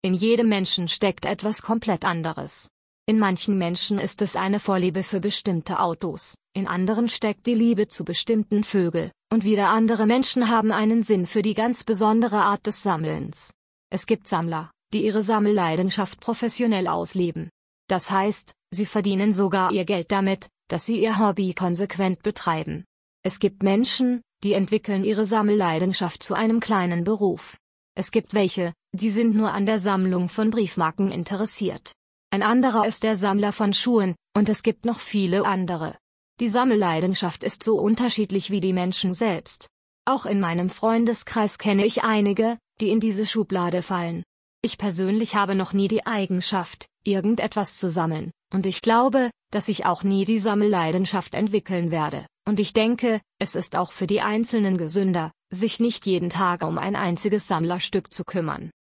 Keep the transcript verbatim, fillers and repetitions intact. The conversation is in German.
In jedem Menschen steckt etwas komplett anderes. In manchen Menschen ist es eine Vorliebe für bestimmte Autos, in anderen steckt die Liebe zu bestimmten Vögeln, und wieder andere Menschen haben einen Sinn für die ganz besondere Art des Sammelns. Es gibt Sammler, die ihre Sammelleidenschaft professionell ausleben. Das heißt, sie verdienen sogar ihr Geld damit, dass sie ihr Hobby konsequent betreiben. Es gibt Menschen, die entwickeln ihre Sammelleidenschaft zu einem kleinen Beruf. Es gibt welche, die sind nur an der Sammlung von Briefmarken interessiert. Ein anderer ist der Sammler von Schuhen, und es gibt noch viele andere. Die Sammelleidenschaft ist so unterschiedlich wie die Menschen selbst. Auch in meinem Freundeskreis kenne ich einige, die in diese Schublade fallen. Ich persönlich habe noch nie die Eigenschaft, irgendetwas zu sammeln, und ich glaube, dass ich auch nie die Sammelleidenschaft entwickeln werde, und ich denke, es ist auch für die Einzelnen gesünder, sich nicht jeden Tag um ein einziges Sammlerstück zu kümmern.